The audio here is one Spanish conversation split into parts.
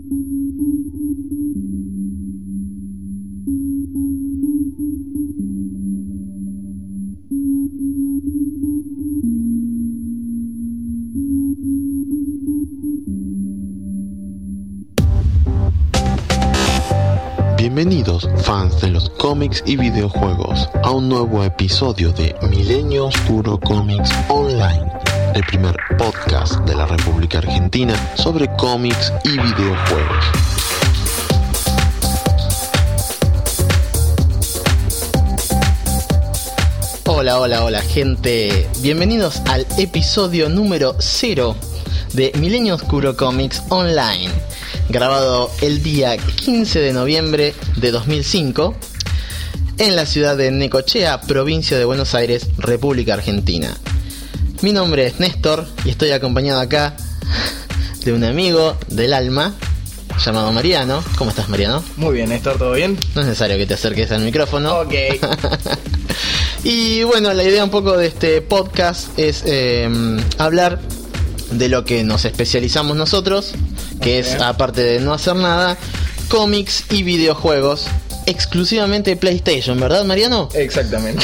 Bienvenidos, fans de los cómics y videojuegos, a un nuevo episodio de Milenio Oscuro Comics Online, el primer podcast de la República Argentina sobre cómics y videojuegos. Hola gente, bienvenidos al episodio número 0 de Milenio Oscuro Comics Online, grabado el día 15 de noviembre de 2005 en la ciudad de Necochea, provincia de Buenos Aires, República Argentina. Mi nombre es Néstor y estoy acompañado acá de un amigo del alma llamado Mariano. ¿Cómo estás, Mariano? Muy bien, Néstor, ¿todo bien? No es necesario que te acerques al micrófono. Ok. Y bueno, la idea un poco de este podcast es hablar de lo que nos especializamos nosotros, que es, aparte de no hacer nada, cómics y videojuegos, exclusivamente PlayStation, ¿verdad, Mariano? Exactamente.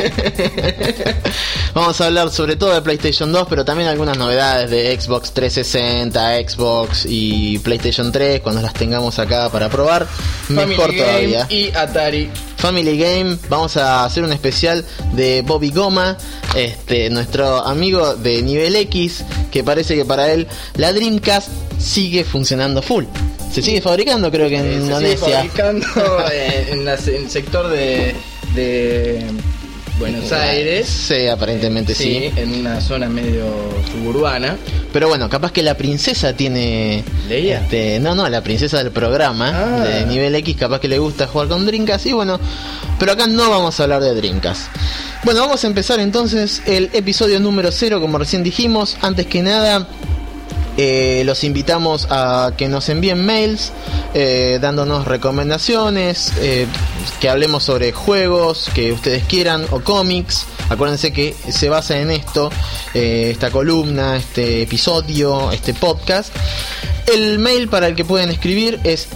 Vamos a hablar sobre todo de PlayStation 2, pero también algunas novedades de Xbox 360, Xbox y PlayStation 3, cuando las tengamos acá para probar. Mejor todavía. Y Atari. Family Game, vamos a hacer un especial de Bobby Goma, nuestro amigo de nivel X, que parece que para él la Dreamcast sigue funcionando full. Se sigue fabricando, creo que en Indonesia. Se sigue fabricando en el sector de Buenos Aires. Sí, aparentemente sí. En una zona medio suburbana. Pero bueno, capaz que la princesa tiene... ¿Leia? No, la princesa del programa de nivel X, capaz que le gusta jugar con Dreamcast. Y bueno, pero acá no vamos a hablar de Dreamcast. Bueno, vamos a empezar entonces el episodio número 0, como recién dijimos. Antes que nada, los invitamos a que nos envíen mails dándonos recomendaciones, que hablemos sobre juegos que ustedes quieran o cómics. Acuérdense que se basa en esto, esta columna, este episodio, este podcast. El mail para el que pueden escribir es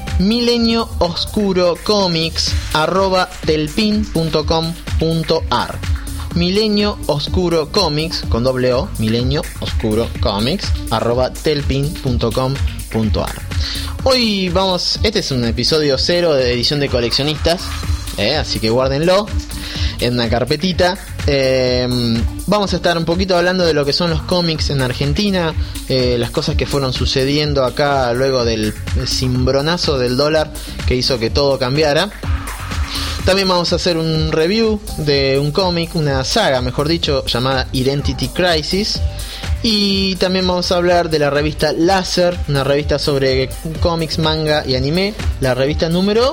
mileniooscurocomics@telpin.com.ar. Milenio Oscuro Comics con doble O, Milenio Oscuro Comics @telpin.com.ar. Hoy este es un episodio 0 de edición de coleccionistas, así que guárdenlo en una carpetita. Vamos a estar un poquito hablando de lo que son los cómics en Argentina, las cosas que fueron sucediendo acá luego del cimbronazo del dólar que hizo que todo cambiara. También vamos a hacer un review de un cómic, una saga mejor dicho, llamada Identity Crisis. Y también vamos a hablar de la revista Láser, una revista sobre cómics, manga y anime, la revista número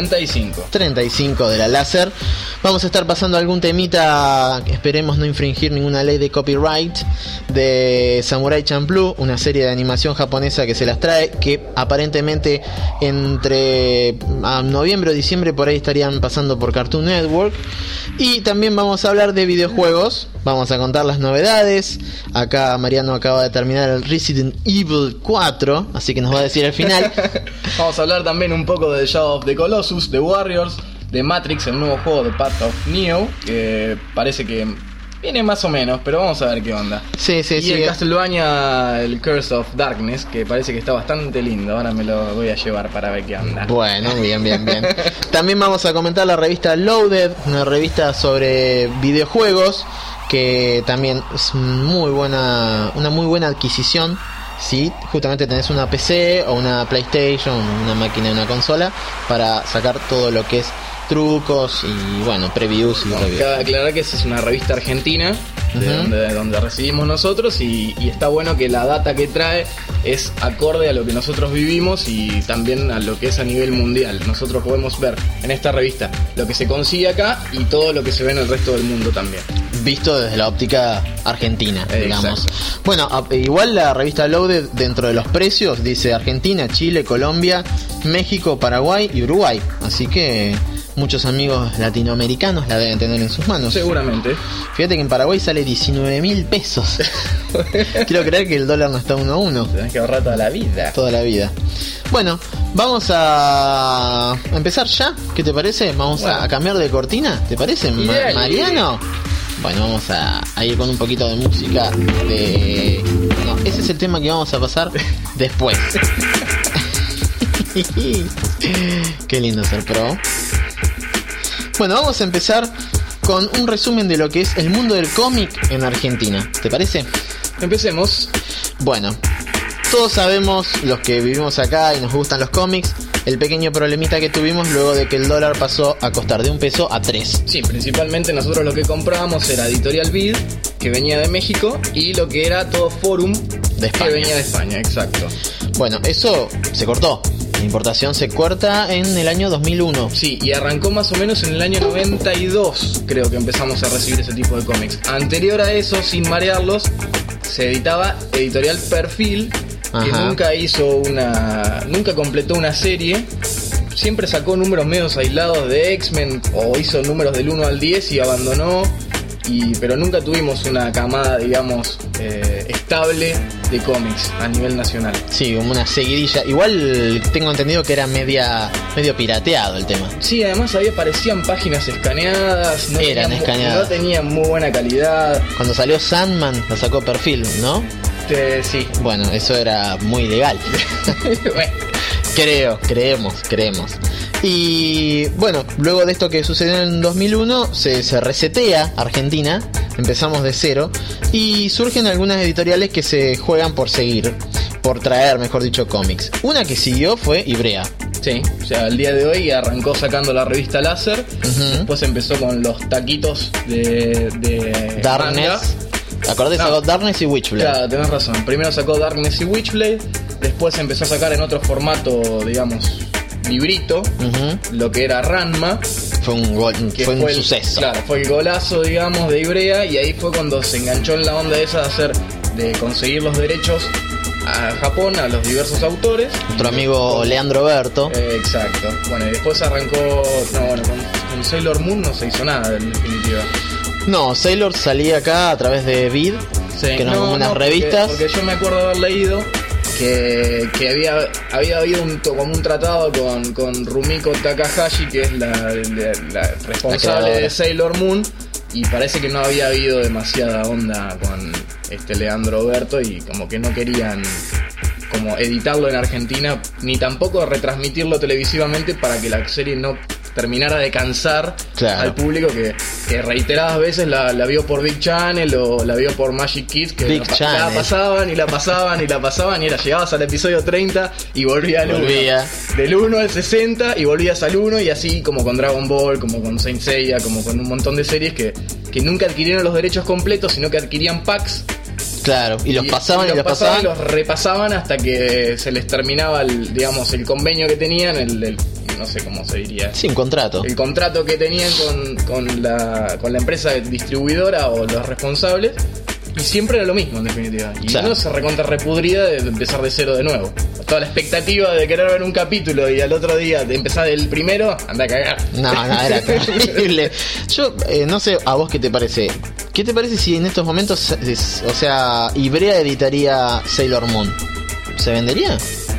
35 de la Láser. Vamos a estar pasando algún temita, esperemos no infringir ninguna ley de copyright, de Samurai Champloo, una serie de animación japonesa que se las trae, que aparentemente entre noviembre o diciembre por ahí estarían pasando por Cartoon Network. Y también vamos a hablar de videojuegos, vamos a contar las novedades. Acá Mariano acaba de terminar el Resident Evil 4, así que nos va a decir al final. Vamos a hablar también un poco de Shadow of the Colossus, de Warriors, de Matrix, el nuevo juego de Path of Neo, que parece que viene más o menos, pero vamos a ver qué onda. Sí. Y el Castlevania, el Curse of Darkness, que parece que está bastante lindo. Ahora me lo voy a llevar para ver qué onda. Bueno, bien. También vamos a comentar la revista Loaded, una revista sobre videojuegos, que también es una muy buena adquisición. Si justamente tenés una PC o una PlayStation, una máquina, una consola, para sacar todo lo que es trucos y bueno, previews y reviews. Cabe aclarar que esa es una revista argentina, de donde recibimos nosotros, y está bueno que la data que trae es acorde a lo que nosotros vivimos y también a lo que es a nivel mundial. Nosotros podemos ver en esta revista lo que se consigue acá y todo lo que se ve en el resto del mundo también, visto desde la óptica argentina, digamos. Exacto. Bueno, igual la revista Loaded, dentro de los precios, dice Argentina, Chile, Colombia, México, Paraguay y Uruguay. Así que muchos amigos latinoamericanos la deben tener en sus manos. Seguramente. Fíjate que en Paraguay sale 19.000 pesos. Quiero creer que el dólar no está 1 a 1. Tenés que ahorrar toda la vida. Toda la vida. Bueno, vamos a empezar ya. ¿Qué te parece? Vamos a cambiar de cortina. ¿Te parece, Mariano? Bueno, vamos a ir con un poquito de música de... No, ese es el tema que vamos a pasar después. Qué lindo ser pro. Bueno, vamos a empezar con un resumen de lo que es el mundo del cómic en Argentina. ¿Te parece? Empecemos. Bueno, todos sabemos, los que vivimos acá y nos gustan los cómics, el pequeño problemita que tuvimos luego de que el dólar pasó a costar de 1 peso a 3. Sí, principalmente nosotros lo que comprábamos era Editorial Vid, que venía de México, y lo que era todo Forum, de España. Que venía de España, exacto. Bueno, eso se cortó. La importación se corta en el año 2001. Sí, y arrancó más o menos en el año 92, creo que empezamos a recibir ese tipo de cómics. Anterior a eso, sin marearlos, se editaba Editorial Perfil, que nunca completó una serie. Siempre sacó números medios aislados de X-Men, o hizo números del 1 al 10 y abandonó. Pero nunca tuvimos una camada, digamos, estable de cómics a nivel nacional. Sí, como una seguidilla. Igual tengo entendido que era medio pirateado el tema. Sí, además parecían páginas escaneadas. Eran escaneadas. No tenían muy buena calidad. Cuando salió Sandman, lo sacó Perfil, ¿no? Sí. Bueno, eso era muy legal. Bueno. Creemos. Y bueno, luego de esto que sucedió en 2001, se resetea Argentina, empezamos de cero, y surgen algunas editoriales que se juegan por traer, mejor dicho, cómics. Una que siguió fue Ivrea. Sí, o sea, el día de hoy arrancó sacando la revista Láser, después empezó con los taquitos de Darkness. Acordé, sacó Darkness y Witchblade. Claro, tenés razón. Primero sacó Darkness y Witchblade, después empezó a sacar en otro formato, digamos, librito, lo que era Ranma. Fue un suceso. Claro, fue el golazo, digamos, de Ivrea, y ahí fue cuando se enganchó en la onda esa de conseguir los derechos a Japón, a los diversos autores. Nuestro amigo Leandro Berto. Exacto. Bueno, y después arrancó... con Sailor Moon no se hizo nada, en definitiva. No, Sailor salía acá a través de Vid, sí, que eran como unas revistas. Porque yo me acuerdo haber leído que había habido como un tratado con Rumiko Takahashi, que es la responsable de Sailor Moon, y parece que no había habido demasiada onda con Leandro Berto, y como que no querían como editarlo en Argentina, ni tampoco retransmitirlo televisivamente para que la serie no terminara de cansar al público que reiteradas veces la vio por Big Channel o la vio por Magic Kids, que la pasaban y era, llegabas al episodio 30 y volvía al 1, del 1 al 60 y volvías al 1, y así como con Dragon Ball, como con Saint Seiya, como con un montón de series que nunca adquirieron los derechos completos, sino que adquirían packs. Claro, y los pasaban y los repasaban hasta que se les terminaba el convenio que tenían, no sé cómo se diría. Sí, un contrato. El contrato que tenían con la empresa distribuidora o los responsables, y siempre era lo mismo en definitiva. Y no se recontra repudrida de empezar de cero de nuevo. Toda la expectativa de querer ver un capítulo y al otro día de empezar del primero, anda a cagar. No, era terrible. Yo no sé a vos qué te parece. ¿Qué te parece si en estos momentos, Ivrea editaría Sailor Moon? ¿Se vendería?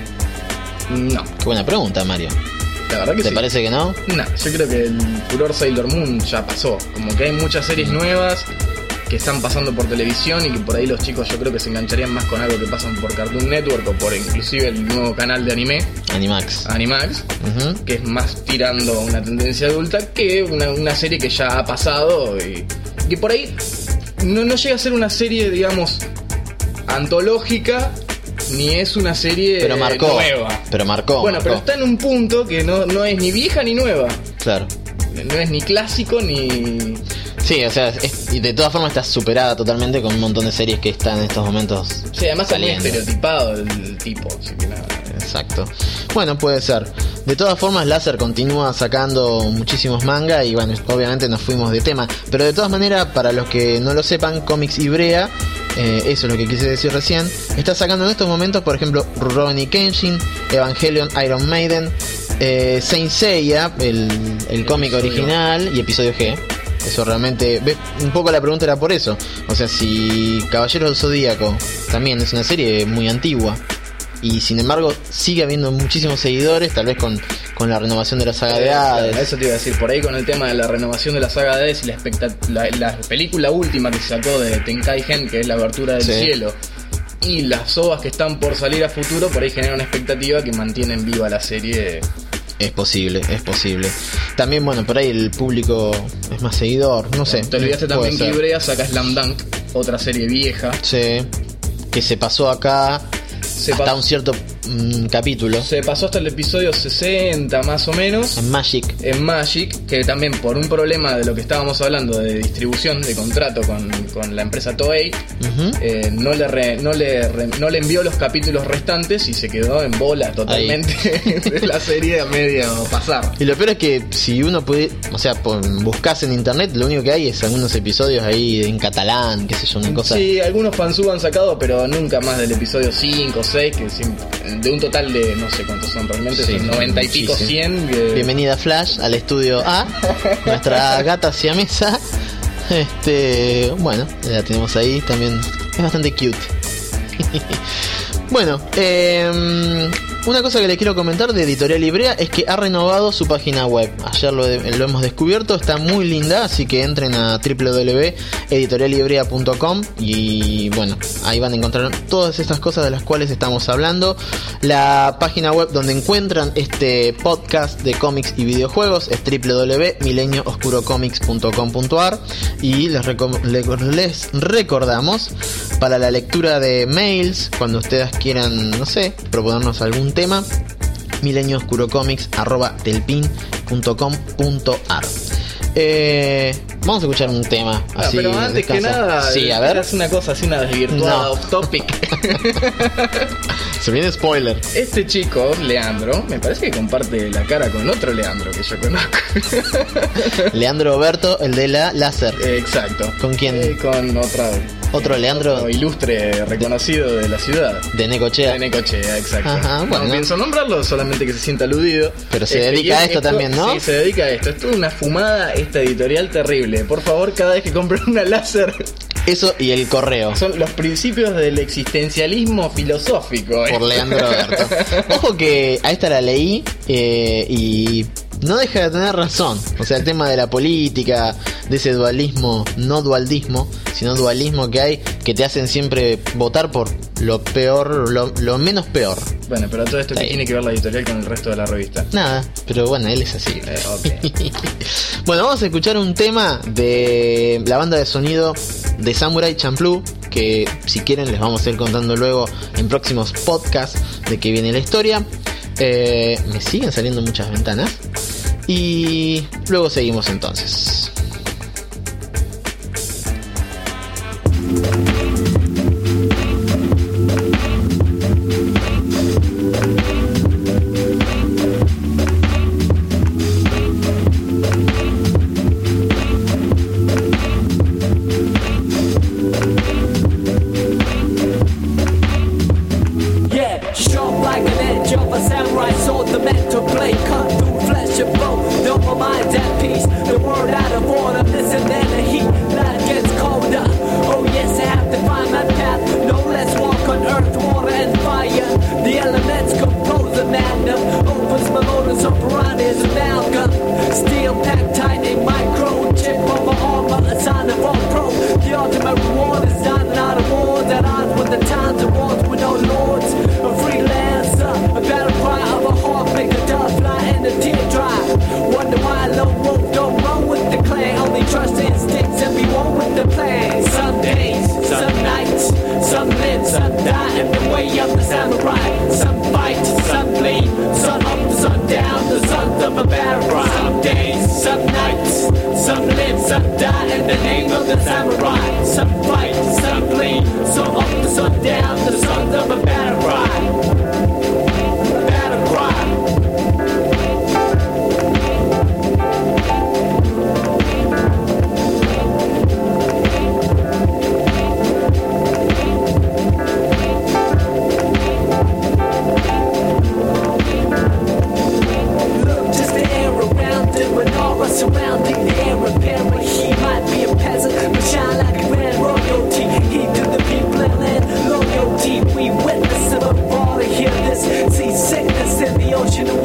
No. Qué buena pregunta, Mario. La verdad que ¿Te parece que no? No, yo creo que el furor Sailor Moon ya pasó. Como que hay muchas series nuevas que están pasando por televisión y que por ahí los chicos yo creo que se engancharían más con algo que pasan por Cartoon Network o por inclusive el nuevo canal de anime Animax, que es más tirando una tendencia adulta que una serie que ya ha pasado y que por ahí no llega a ser una serie, digamos, antológica, ni es una serie nueva. Pero marcó. Pero está en un punto que no es ni vieja ni nueva. Claro. No es ni clásico ni... Sí, y de todas formas está superada totalmente con un montón de series que están en estos momentos. Sí, además está muy estereotipado el tipo, así que nada. Exacto. Bueno, puede ser. De todas formas, Láser continúa sacando muchísimos manga y bueno, obviamente nos fuimos de tema. Pero de todas maneras, para los que no lo sepan, Comics Ivrea, eso es lo que quise decir recién, está sacando en estos momentos, por ejemplo, Rurouni Kenshin, Evangelion Iron Maiden, Saint Seiya, el cómic original, y episodio G. Eso realmente, un poco la pregunta era por eso. O sea, si Caballeros del Zodíaco también es una serie muy antigua y sin embargo sigue habiendo muchísimos seguidores, tal vez con la renovación de la saga de Hades. Eso te iba a decir, por ahí con el tema de la renovación de la saga de Hades y la película última que se sacó de Tenkaigen, que es la abertura del cielo, y las ovas que están por salir a futuro, por ahí genera una expectativa que mantienen viva la serie. Es posible. También, bueno, por ahí el público es más seguidor, no sé. Te olvidaste también que Ibrea saca Slam Dunk, otra serie vieja. Sí, que se pasó acá hasta un cierto capítulo. Se pasó hasta el episodio 60 más o menos. En Magic, que también por un problema de lo que estábamos hablando de distribución, de contrato con la empresa Toei, no le envió los capítulos restantes y se quedó en bola totalmente de la serie a medio pasar. Y lo peor es que si uno puede, o sea, buscas en internet, lo único que hay es algunos episodios ahí en catalán, qué sé yo, una cosa. Sí, algunos fansub han sacado, pero nunca más del episodio 5 o 6, que de un total de no sé cuántos son realmente, son 90 y pico, 100. Bienvenida Flash al estudio A, nuestra gata siamesa. Bueno, la tenemos ahí también, es bastante cute. Bueno, una cosa que le quiero comentar de Editorial Ibrea es que ha renovado su página web. Ayer lo hemos descubierto, está muy linda, así que entren a www.editorialibrea.com y bueno, ahí van a encontrar todas estas cosas de las cuales estamos hablando. La página web donde encuentran este podcast de cómics y videojuegos es www.mileniooscurocomics.com.ar y les recordamos, para la lectura de mails, cuando ustedes quieran, no sé, proponernos algún tema, mileniooscurocomics@telpin.com.ar. Vamos a escuchar un tema así. Pero antes que nada, sí, a ver, es una cosa así, una desvirtuada, off topic. Se viene spoiler. Este chico, Leandro, me parece que comparte la cara con otro Leandro que yo conozco. Leandro Oberto, el de la láser. Exacto. ¿Con quién? Con otro Leandro. Otro ilustre, reconocido de la ciudad. De Necochea. Exacto. Ajá, bueno. No pienso nombrarlo, solamente que se sienta aludido. Pero se dedica a esto también, ¿no? Sí, se dedica a esto. Es toda una fumada esta editorial terrible. Por favor, cada vez que compren una láser... Eso y el correo. Son los principios del existencialismo filosófico. Por Leandro Alberto. Ojo que a esta la leí y no deja de tener razón. O sea, el tema de la política, de ese dualismo, no dualdismo, sino dualismo que hay, que te hacen siempre votar por lo peor, lo menos peor. Bueno, pero todo esto que tiene que ver la editorial con el resto de la revista. Nada, pero bueno, él es así. Okay. Bueno, vamos a escuchar un tema de la banda de sonido de Samurai Champloo, que si quieren les vamos a ir contando luego en próximos podcasts de que viene la historia. Me siguen saliendo muchas ventanas y luego seguimos entonces.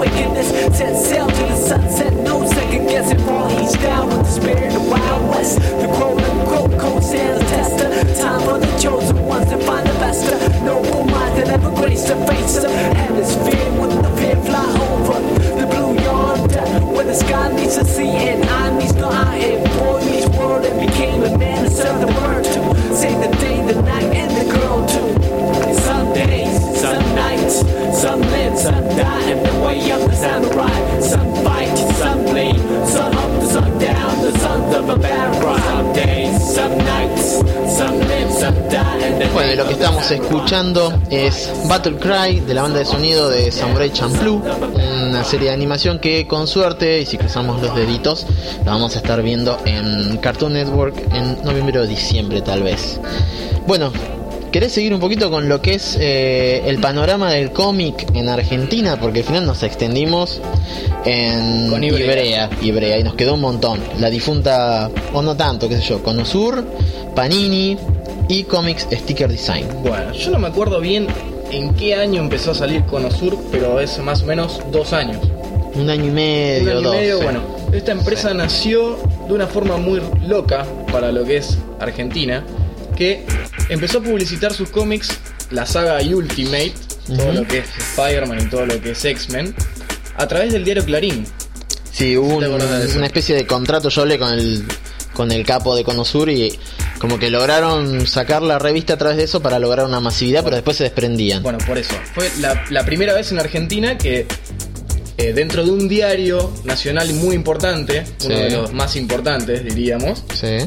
wickedness. Set sail to the sunset, no second guessing. Fall each down with the spirit of Wild West. The quote-unquote cold stands the tester. Time for the chosen ones to find the best. Noble minds that ever grace the face of hemisphere with the fear fly over the blue yonder, where the sky meets the sea and I meets the eye. And boy meets world and became a man to serve the word to save the day, the night, and the girl too. Some days, some nights, some live, some die, and the way of the samurai. Some fight, some bleed, sun up, the sun down, the sons of a bad ride. Some days, some nights, some live, some die, and the Bueno, y lo que estamos escuchando es Battle Cry de la banda de sonido de Samurai Champloo, una serie de animación que con suerte, y si cruzamos los deditos, la vamos a estar viendo en Cartoon Network en noviembre o diciembre tal vez. Bueno, ¿querés seguir un poquito con lo que es el panorama del cómic en Argentina? Porque al final nos extendimos en Con Ibrea. Ibrea, y nos quedó un montón. La difunta, o no tanto, qué sé yo, Conosur, Panini y Comics Sticker Design. Bueno, yo no me acuerdo bien en qué año empezó a salir Conosur, pero es más o menos 2 años. Un año y medio, Un año y dos, medio, sí. bueno. Esta empresa nació de una forma muy loca para lo que es Argentina, que empezó a publicitar sus cómics, la saga Ultimate, todo lo que es Spider-Man y todo lo que es X-Men, a través del diario Clarín. Sí, hubo ¿Te acordás de eso? una especie de contrato. Yo hablé con el capo de Conosur y como que lograron sacar la revista a través de eso para lograr una masividad, pero después se desprendían. Bueno, por eso. Fue la primera vez en Argentina que dentro de un diario nacional muy importante, uno Sí. de los más importantes, diríamos, Sí.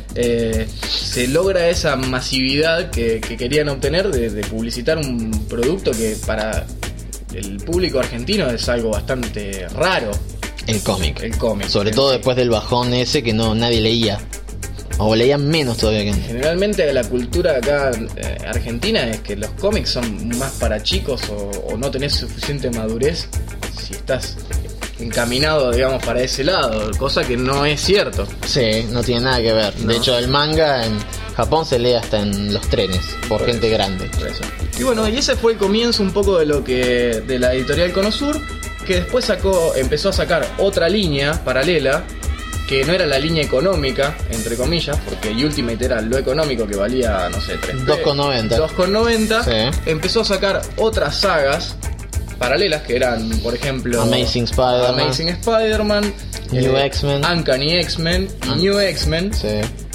se logra esa masividad que querían obtener de publicitar un producto que para el público argentino es algo bastante raro. El cómic. El cómic. Sobre todo después del bajón ese que nadie leía. O leían menos todavía que antes. Generalmente la cultura acá argentina es que los cómics son más para chicos o no tenés suficiente madurez si estás encaminado, digamos, para ese lado, cosa que no es cierto. Sí, no tiene nada que ver. No. De hecho, el manga en Japón se lee hasta en los trenes por gente grande. Por eso. Y bueno, y ese fue el comienzo un poco de la editorial Conosur, que después empezó a sacar otra línea paralela, que no era la línea económica, entre comillas, porque Ultimate era lo económico que valía, no sé, 3 $2,90. 2,90. Sí. Empezó a sacar otras sagas paralelas que eran, por ejemplo, Amazing Spider-Man, New X-Men, Uncanny X-Men y New X-Men. Sí.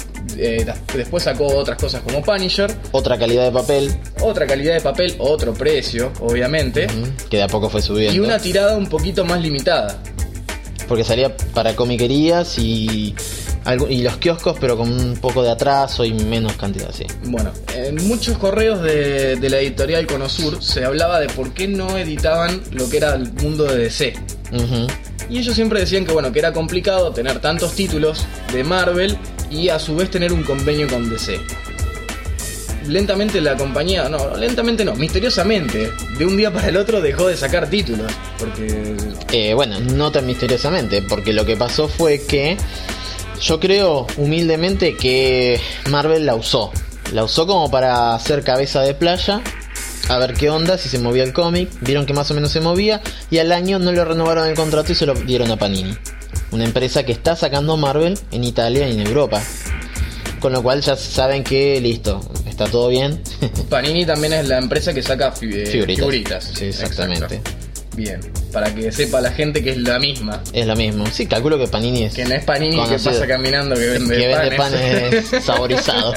Después sacó otras cosas como Punisher, Otra calidad de papel, otra calidad de papel, otro precio, obviamente, que de a poco fue subiendo. y una tirada un poquito más limitada. Porque salía para comiquerías y los kioscos, pero con un poco de atraso y menos cantidad, sí. Bueno, en muchos correos de la editorial Conosur se hablaba de por qué no editaban lo que era el mundo de DC. Ujú. Y ellos siempre decían que bueno, que era complicado tener tantos títulos de Marvel y a su vez tener un convenio con DC. Lentamente la compañía, misteriosamente, de un día para el otro dejó de sacar títulos. Porque Bueno, no tan misteriosamente, porque lo que pasó fue que yo creo humildemente que Marvel la usó como para hacer cabeza de playa, a ver qué onda, si se movía el cómic. Vieron que más o menos se movía y al año no le renovaron el contrato y se lo dieron a Panini, una empresa que está sacando Marvel en Italia y en Europa, con lo cual ya saben que listo, está todo bien. Panini también es la empresa que saca figuritas. Sí, exactamente. Exacto. Bien, para que sepa la gente que es la misma. Es lo mismo. Sí, calculo que Panini es Que no es Panini conocido, que pasa caminando que vende que vende panes. panes saborizados.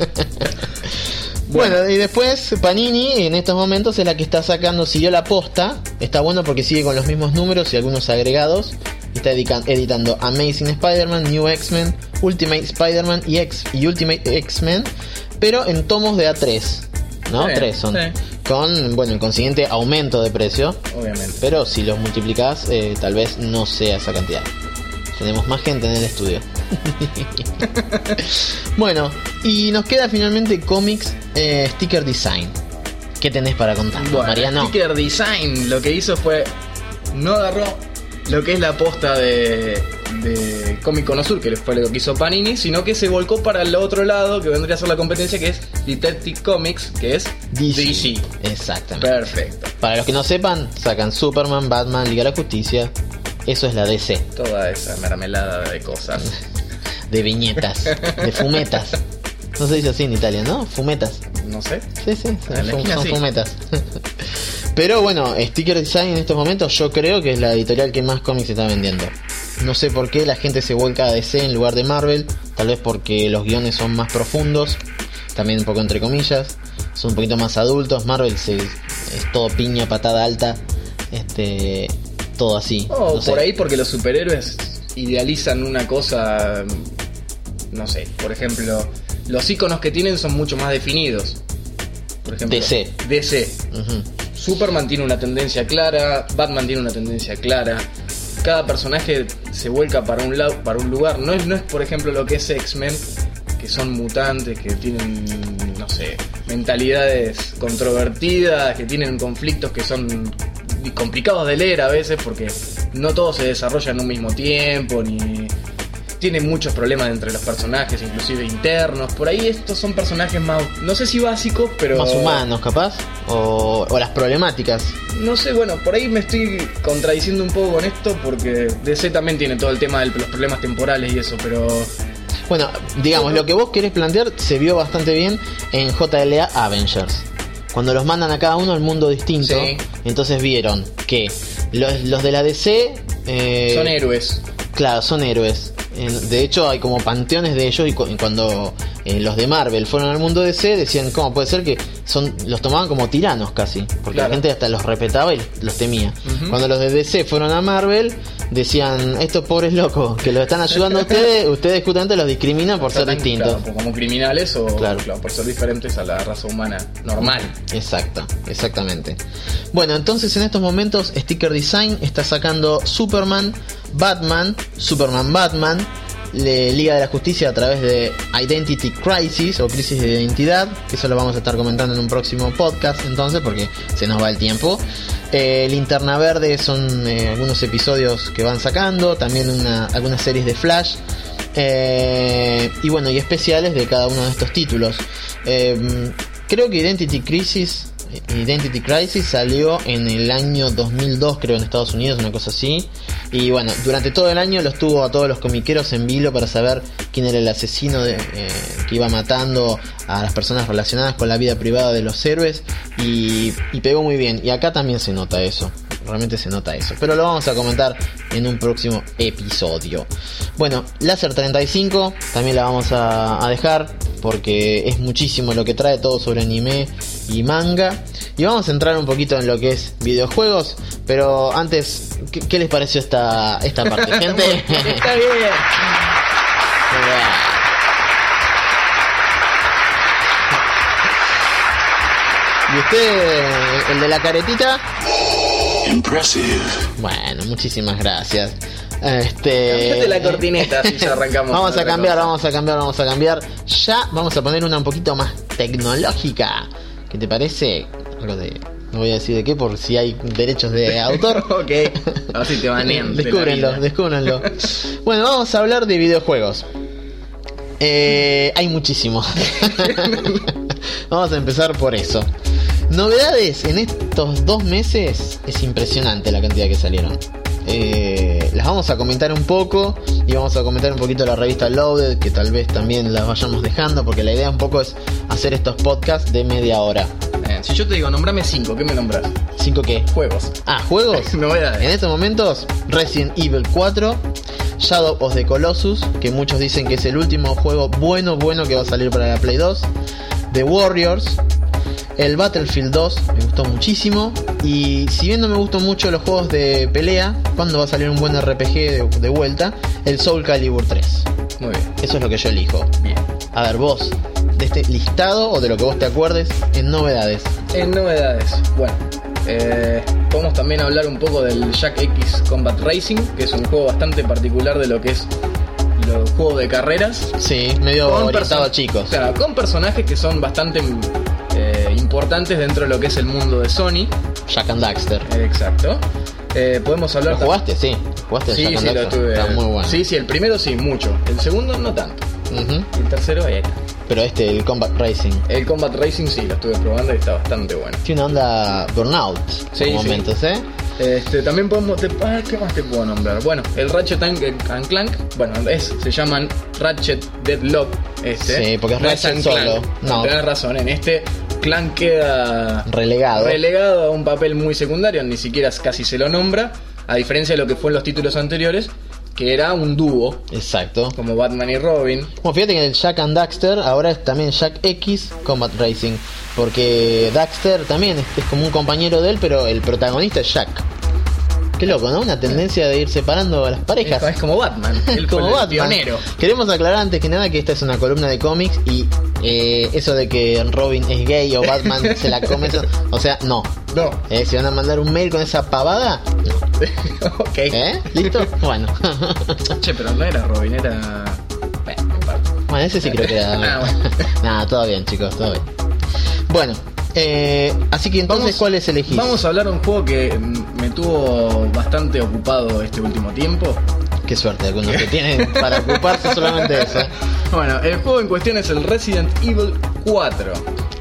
Bueno, y después Panini en estos momentos es la que está sacando, siguió la posta. Está bueno porque sigue con los mismos números y algunos agregados. Está editando Amazing Spider-Man, New X-Men, Ultimate Spider-Man y Ultimate X-Men, pero en tomos de A3, ¿no? Sí, 3 son. sí. Con, bueno, el consiguiente aumento de precio. Obviamente. Pero si los multiplicás, tal vez no sea esa cantidad. Tenemos más gente en el estudio. Bueno, y nos queda finalmente Comics Sticker Design. ¿Qué tenés para contar, Bueno, Mariano? Sticker Design lo que hizo fue no agarró lo que es la posta de de Comic Cono Sur, que fue lo que hizo Panini, sino que se volcó para el otro lado, que vendría a ser la competencia, que es Detective Comics, que es DC. Exactamente. Perfecto. Para los que no sepan, sacan Superman, Batman, Liga de la Justicia. Eso es la DC. Toda esa mermelada de cosas. De viñetas, de fumetas. No se dice así en Italia, ¿no? Fumetas. No sé. Sí, son fumetas. Pero bueno, Sticker Design en estos momentos yo creo que es la editorial que más cómics está vendiendo. No sé por qué la gente se vuelca a DC en lugar de Marvel. Tal vez porque los guiones son más profundos. También un poco entre comillas. Son un poquito más adultos. Marvel es todo piña, patada alta. Todo así. Oh, no sé. Por ahí porque los superhéroes idealizan una cosa. No sé, por ejemplo, los iconos que tienen son mucho más definidos. Por ejemplo, DC. Uh-huh. Superman tiene una tendencia clara, Batman tiene una tendencia clara. Cada personaje se vuelca para un lado, para un lugar. No es por ejemplo lo que es X-Men, que son mutantes, que tienen, no sé, mentalidades controvertidas, que tienen conflictos que son complicados de leer a veces porque no todo se desarrolla en un mismo tiempo, ni tienen muchos problemas entre los personajes, inclusive internos. Por ahí estos son personajes más, no sé si básicos, pero más humanos capaz, o las problemáticas. No sé, bueno, por ahí me estoy contradiciendo un poco con esto porque DC también tiene todo el tema de los problemas temporales y eso, pero bueno, digamos, lo que vos querés plantear se vio bastante bien en JLA Avengers. Cuando los mandan a cada uno al mundo distinto, sí. Entonces vieron que los de la DC son héroes. Claro, son héroes. De hecho hay como panteones de ellos, y cuando los de Marvel fueron al mundo DC decían, ¿cómo puede ser que los tomaban como tiranos casi? Porque claro, la gente hasta los respetaba y los temía. Uh-huh. Cuando los de DC fueron a Marvel decían, estos pobres locos que los están ayudando a ustedes justamente los discriminan por ser distintos. Claro, como criminales o claro, por ser diferentes a la raza humana normal. Exactamente. Bueno, entonces en estos momentos Sticker Design está sacando Superman, Batman, Liga de la Justicia a través de Identity Crisis o Crisis de Identidad, que eso lo vamos a estar comentando en un próximo podcast entonces porque se nos va el tiempo. Linterna Verde son algunos episodios que van sacando, también algunas series de Flash, y bueno, y especiales de cada uno de estos títulos. Creo que Identity Crisis salió en el año 2002, creo, en Estados Unidos, una cosa así. Y bueno, durante todo el año los tuvo a todos los comiqueros en vilo para saber quién era el asesino que iba matando a las personas relacionadas con la vida privada de los héroes. Y pegó muy bien. Y acá también se nota eso. Realmente se nota eso. Pero lo vamos a comentar en un próximo episodio. Bueno, Láser 35 también la vamos a dejar porque es muchísimo lo que trae, todo sobre anime y manga. Y vamos a entrar un poquito en lo que es videojuegos. Pero antes, ¿qué les pareció esta parte, gente? Está bien. ¿Y usted, el de la caretita? Impressive. Bueno, muchísimas gracias. Cambiate la cortineta, así ya arrancamos. Vamos a cambiar. Ya vamos a poner una un poquito más tecnológica. ¿Qué te parece? No voy a decir de qué, por si hay derechos de autor. Ok, así te banean. Descúbrenlo. Bueno, vamos a hablar de videojuegos. Hay muchísimos. Vamos a empezar por eso. Novedades en estos 2 meses. Es impresionante la cantidad que salieron. Las vamos a comentar un poco. Y vamos a comentar un poquito la revista Loaded, que tal vez también las vayamos dejando, porque la idea un poco es hacer estos podcasts de media hora. Si yo te digo, nombrame 5, ¿qué me nombras? ¿5 qué? Juegos. ¿Juegos? Novedades. En estos momentos, Resident Evil 4, Shadow of the Colossus, que muchos dicen que es el último juego bueno que va a salir para la Play 2, The Warriors, el Battlefield 2, me gustó muchísimo. Y si bien no me gustan mucho los juegos de pelea, ¿cuándo va a salir un buen RPG de vuelta? El Soul Calibur 3. Muy bien. Eso es lo que yo elijo. Bien. A ver, vos, de este listado o de lo que vos te acuerdes, en novedades. Bueno, podemos también hablar un poco del Jack X Combat Racing, que es un juego bastante particular de lo que es los juegos de carreras. Sí, medio orientado a chicos. O sea, con personajes que son bastante importantes dentro de lo que es el mundo de Sony. Jack and Daxter. Exacto. Podemos hablar... ¿Lo jugaste? Sí. ¿Jugaste Sí, Jack and sí, lo Daxter? tuve. Está muy bueno. Sí, el primero sí, mucho. El segundo no tanto. Ujú. Y el tercero ahí está. Pero el Combat Racing, El Combat Racing sí, lo estuve probando y está bastante bueno. tiene una onda Burnout Sí, en sí. momentos, También podemos... ¿Qué más te puedo nombrar? Bueno, el Ratchet and Clank, bueno, se llaman Ratchet Deadlock. Sí, porque es no Ratchet and solo. Clank. No. Tenés razón, en este Clank queda Relegado. a un papel muy secundario, ni siquiera casi se lo nombra, a diferencia de lo que fue en los títulos anteriores, que era un dúo, Exacto. como Batman y Robin. Bueno, fíjate que el Jack and Daxter ahora es también Jack X Combat Racing, porque Daxter también es como un compañero de él, pero el protagonista es Jack. Qué loco, ¿no? Una tendencia de ir separando a las parejas. Es como Batman, él Como fue el Batman. pionero. Queremos aclarar antes que nada que esta es una columna de cómics y eso de que Robin es gay o Batman se la come, o sea, no. No. Si van a mandar un mail con esa pavada, no. Ok. ¿Listo? Bueno. Che, pero no era Robin, era... Bueno, ese sí creo que era. Ah, bueno. Nada, todo bien, chicos, todo bien. Bueno, así que entonces, ¿cuál es elegís? Vamos a hablar de un juego que me tuvo bastante ocupado este último tiempo. Qué suerte con los que tienen para ocuparse solamente de eso. Bueno, el juego en cuestión es el Resident Evil 4.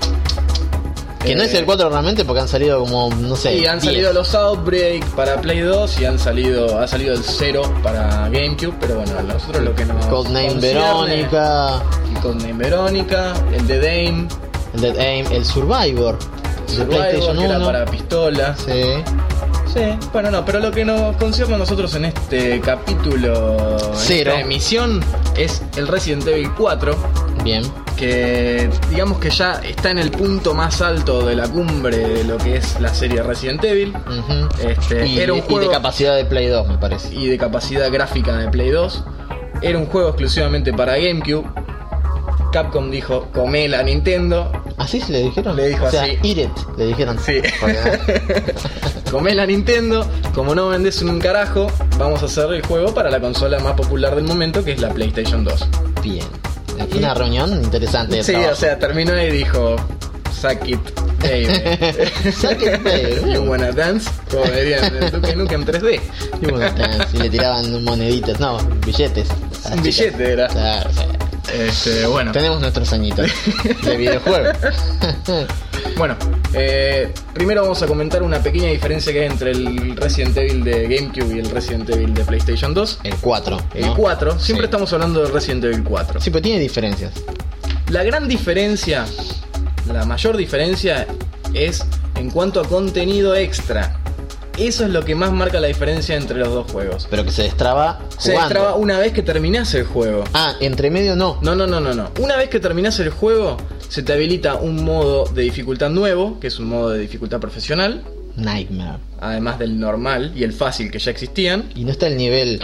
Que no es el 4 realmente porque han salido como, no sé. Sí, han 10. salido los Outbreak para Play 2 y ha salido el 0 para GameCube, pero bueno, a nosotros lo que nos Codename concierne, Verónica, el Codename Verónica, el Dead Aim, el Dead Aim, el Survivor, de Survivor, PlayStation que 1. era para pistola. Sí. Sí, bueno, no, pero lo que nos concierne a nosotros en este capítulo, Cero. en esta emisión, es el Resident Evil 4, Bien. que digamos que ya está en el punto más alto de la cumbre de lo que es la serie Resident Evil. Ujú. Era un Y juego de capacidad de Play 2, me parece. y de capacidad gráfica de Play 2. Era un juego exclusivamente para GameCube. Capcom dijo, comela a Nintendo. ¿Así se le dijeron? Le dijo o sea, así. Eat it, le dijeron. Sí. Porque- Comela a Nintendo, como no vendés un carajo, vamos a hacer el juego para la consola más popular del momento, que es la PlayStation 2. Bien. Fue una reunión interesante de Sí, trabajo. o sea, terminó y dijo, suck it, baby. Suck it, baby. You wanna dance, como dirían en Duke Nukem 3D. Y bueno, y le tiraban moneditas, no, billetes. a las Un chicas. billete era. Claro, sí. Bueno. Tenemos nuestros añitos de videojuego. Bueno, primero vamos a comentar una pequeña diferencia que hay entre el Resident Evil de GameCube y el Resident Evil de PlayStation 2. El 4. El ¿no? 4, siempre Sí. estamos hablando del Resident Evil 4. Sí, pero tiene diferencias. La gran diferencia, la mayor diferencia es en cuanto a contenido extra. Eso es lo que más marca la diferencia entre los dos juegos. Pero que se destraba Se jugando. destraba una vez que terminás el juego. Ah, entre medio no. No. Una vez que terminás el juego, se te habilita un modo de dificultad nuevo, que es un modo de dificultad profesional, Nightmare. además del normal y el fácil que ya existían. Y no está el nivel.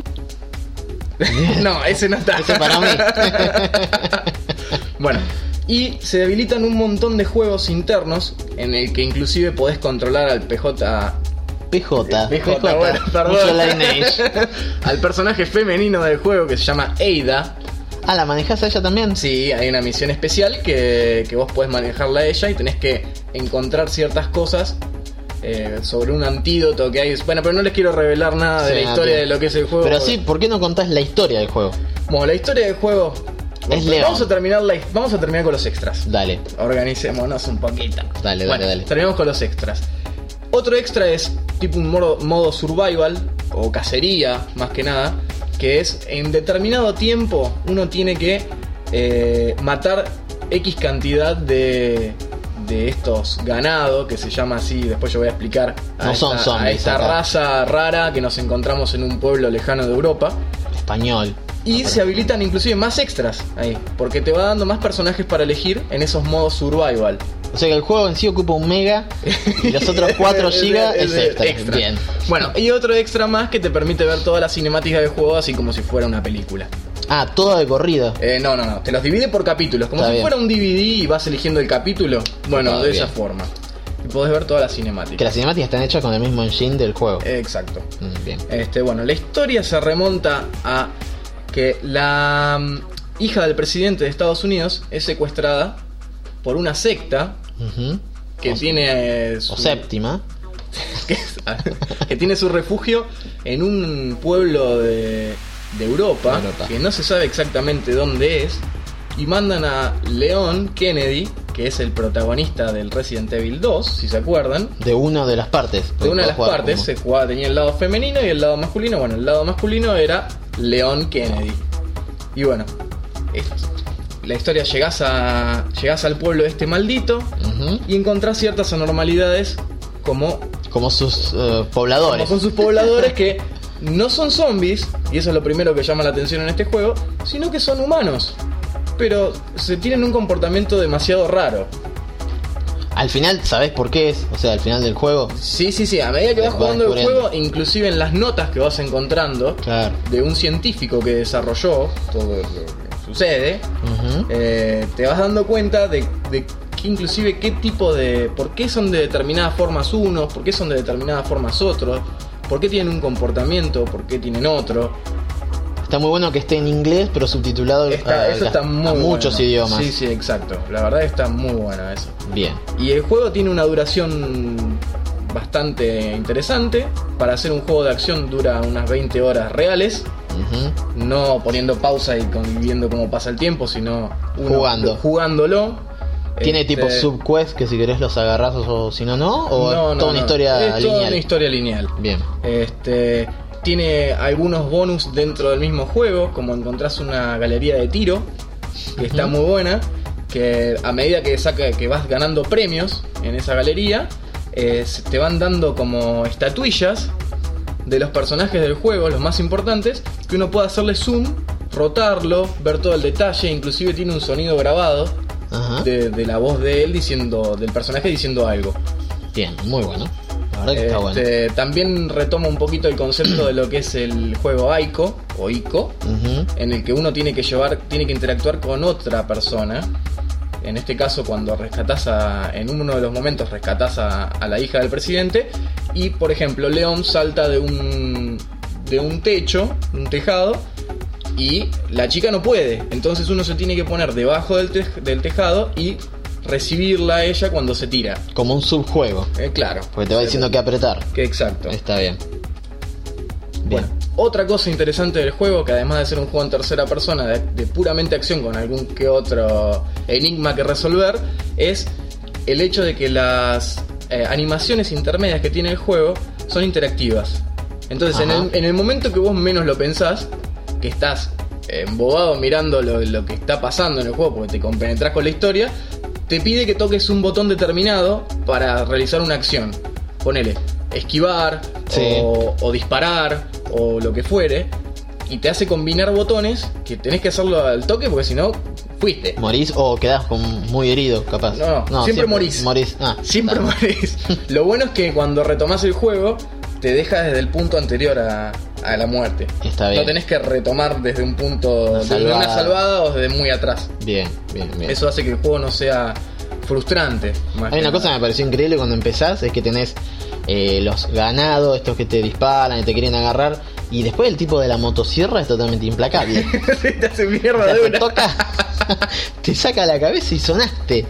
No, ese no está. Ese para mí. Bueno, y se habilitan un montón de juegos internos en el que inclusive podés controlar al PJ. PJ. Bueno, perdón. Mucho Lineage. Al personaje femenino del juego que se llama Ada. Ah, ¿la manejás a ella también? Sí, hay una misión especial que vos podés manejarla a ella y tenés que encontrar ciertas cosas sobre un antídoto que hay. Bueno, pero no les quiero revelar nada de Sí, la historia de lo que es el juego. Pero sí, ¿por qué no contás la historia del juego? Bueno, la historia del juego. Es Leon. Vamos a terminar con los extras. Dale. Organicémonos un poquito. Dale. Terminamos con los extras. Otro extra es tipo un modo survival o cacería, más que nada, que es en determinado tiempo uno tiene que matar X cantidad de estos ganado, que se llama así, después yo voy a explicar No son a zombies esta acá. raza rara que nos encontramos en un pueblo lejano de Europa. Español. Y se habilitan inclusive más extras ahí, porque te va dando más personajes para elegir en esos modos survival. O sea que el juego en sí ocupa 1 mega y los otros 4 gigas es extra. Bien. Bueno, y otro extra más que te permite ver todas las cinemáticas del juego así como si fuera una película. Ah, todo de corrido. No, te los divide por capítulos, como Está si bien. fuera un DVD y vas eligiendo el capítulo. Bueno, Está de bien. esa forma. Y podés ver todas las Que cinemáticas. las cinemáticas están hechas con el mismo engine del juego. Exacto. Bien. Bueno, la historia se remonta a que la hija del presidente de Estados Unidos es secuestrada por una secta Ujú. que tiene O séptima. que tiene su refugio en un pueblo de Europa, que no se sabe exactamente dónde es, y mandan a Leon Kennedy, que es el protagonista del Resident Evil 2, si se acuerdan. De una de las partes. De una de las partes, se jugaba, tenía el lado femenino y el lado masculino. Bueno, el lado masculino era Leon Kennedy. Y bueno, la historia, llegás al pueblo de este maldito, y encontrás ciertas anormalidades como sus pobladores. Como son sus pobladores, que no son zombies, y eso es lo primero que llama la atención en este juego, sino que son humanos, pero se tienen un comportamiento demasiado raro. Al final, ¿sabés por qué es? O sea, al final del juego. Sí, a medida que vas jugando el juego, inclusive en las notas que vas encontrando, claro, de un científico que desarrolló todo lo que sucede, te vas dando cuenta de que inclusive qué tipo de... por qué son de determinadas formas unos, por qué son de determinadas formas otros, por qué tienen un comportamiento, por qué tienen otro. Está muy bueno que esté en inglés, pero subtitulado está muy a muchos bueno. idiomas. Sí, exacto. La verdad está muy bueno eso. Bien. Y el juego tiene una duración bastante interesante. Para hacer un juego de acción dura unas 20 horas reales. No poniendo pausa y viendo cómo pasa el tiempo, sino jugándolo. ¿Tiene tipo subquest que si querés los agarrás o si no? ¿O toda una historia lineal? Es toda una historia lineal. Bien. Tiene algunos bonus dentro del mismo juego, como encontrás una galería de tiro que está muy buena, que a medida que vas ganando premios en esa galería, te van dando como estatuillas de los personajes del juego, los más importantes, que uno puede hacerle zoom, rotarlo, ver todo el detalle, inclusive tiene un sonido grabado de la voz de él del personaje diciendo algo. Bien, muy bueno. La verdad que está bueno. También retoma un poquito el concepto de lo que es el juego Ico, en el que uno tiene que interactuar con otra persona. En este caso, cuando en uno de los momentos rescatás a la hija del presidente, y por ejemplo Leon salta de un tejado, y la chica no puede, entonces uno se tiene que poner debajo del tejado y recibirla a ella cuando se tira. Como un subjuego. Claro. Porque te va diciendo que apretar. Exacto. Está bien. Bueno, otra cosa interesante del juego, que además de ser un juego en tercera persona de puramente acción con algún que otro enigma que resolver, es el hecho de que las animaciones intermedias que tiene el juego son interactivas. Entonces en el momento que vos menos lo pensás, que estás embobado mirando lo que está pasando en el juego porque te compenetrás con la historia, te pide que toques un botón determinado para realizar una acción. Ponele esquivar, o disparar, o lo que fuere, y te hace combinar botones que tenés que hacerlo al toque, porque si no, fuiste. Morís o quedás muy herido, capaz. No, siempre morís. Siempre morís. Lo bueno es que cuando retomás el juego, te deja desde el punto anterior a la muerte. Está bien. No tenés que retomar desde un punto, desde una salvada o desde muy atrás. Bien. Eso hace que el juego no sea frustrante. Hay una cosa que me pareció increíble cuando empezás, es que tenés los ganados, estos que te disparan y te quieren agarrar, y después el tipo de la motosierra es totalmente implacable. Te hace mierda de una. Toca, te saca la cabeza y sonaste.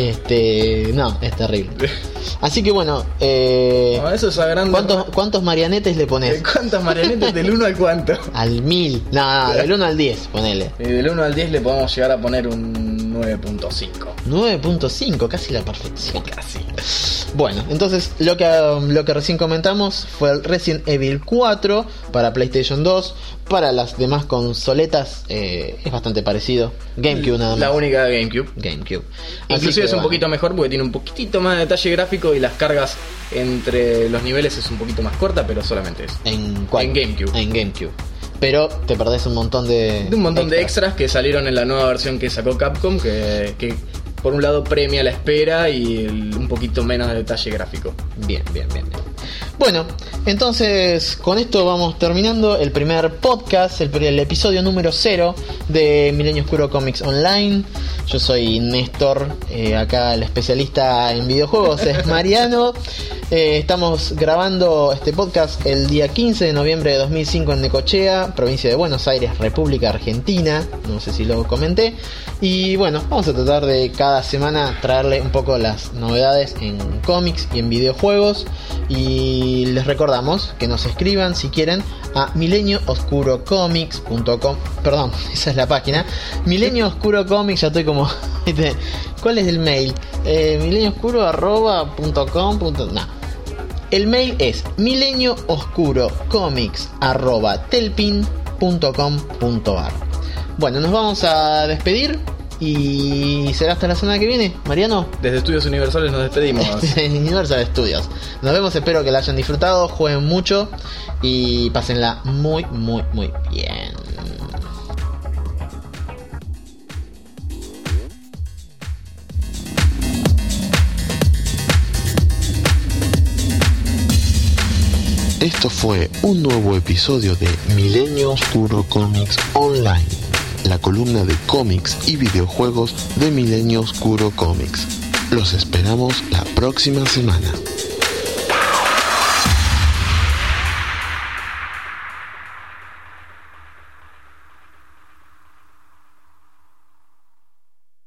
No, es terrible. Así que bueno, eso es agrandar. ¿Cuántos marionetes le pones? ¿Cuántas marionetes del 1 al cuánto? Al 1000. No, del 1 al 10, ponele. Del 1 al 10 le podemos llegar a poner un 9.5. 9.5, casi la perfección. Casi. Bueno, entonces lo que recién comentamos fue el Resident Evil 4 para PlayStation 2. Para las demás consoletas es bastante parecido. GameCube nada más. La única de GameCube. Inclusive es un poquito mejor porque tiene un poquitito más de detalle gráfico y las cargas entre los niveles es un poquito más corta, pero solamente eso. ¿En cuál? En GameCube. En GameCube. Pero te perdés un montón de extras que salieron en la nueva versión que sacó Capcom, que por un lado premia la espera y un poquito menos de detalle gráfico. Bien. Bueno, entonces con esto vamos terminando el primer podcast, el episodio número 0 de Milenio Oscuro Comics Online. Yo soy Néstor, acá el especialista en videojuegos es Mariano. Estamos grabando este podcast el día 15 de noviembre de 2005 en Necochea, provincia de Buenos Aires, República Argentina. No sé si lo comenté. Y bueno, vamos a tratar de cada semana traerle un poco las novedades en cómics y en videojuegos. Y les recordamos que nos escriban si quieren a mileniooscurocomics.com. Perdón, esa es la página. Milenio Oscuro Comics, ya estoy como... ¿Cuál es el mail? mileniooscuro@.com. No. El mail es mileniooscurocomics@telpin.com.ar. Bueno, nos vamos a despedir y será hasta la semana que viene, Mariano. Desde Estudios Universales nos despedimos. Universal Studios. Nos vemos, espero que la hayan disfrutado, jueguen mucho y pásenla muy, muy, muy bien. Esto fue un nuevo episodio de Milenio Oscuro Comics Online, la columna de cómics y videojuegos de Milenio Oscuro Comics. Los esperamos la próxima semana.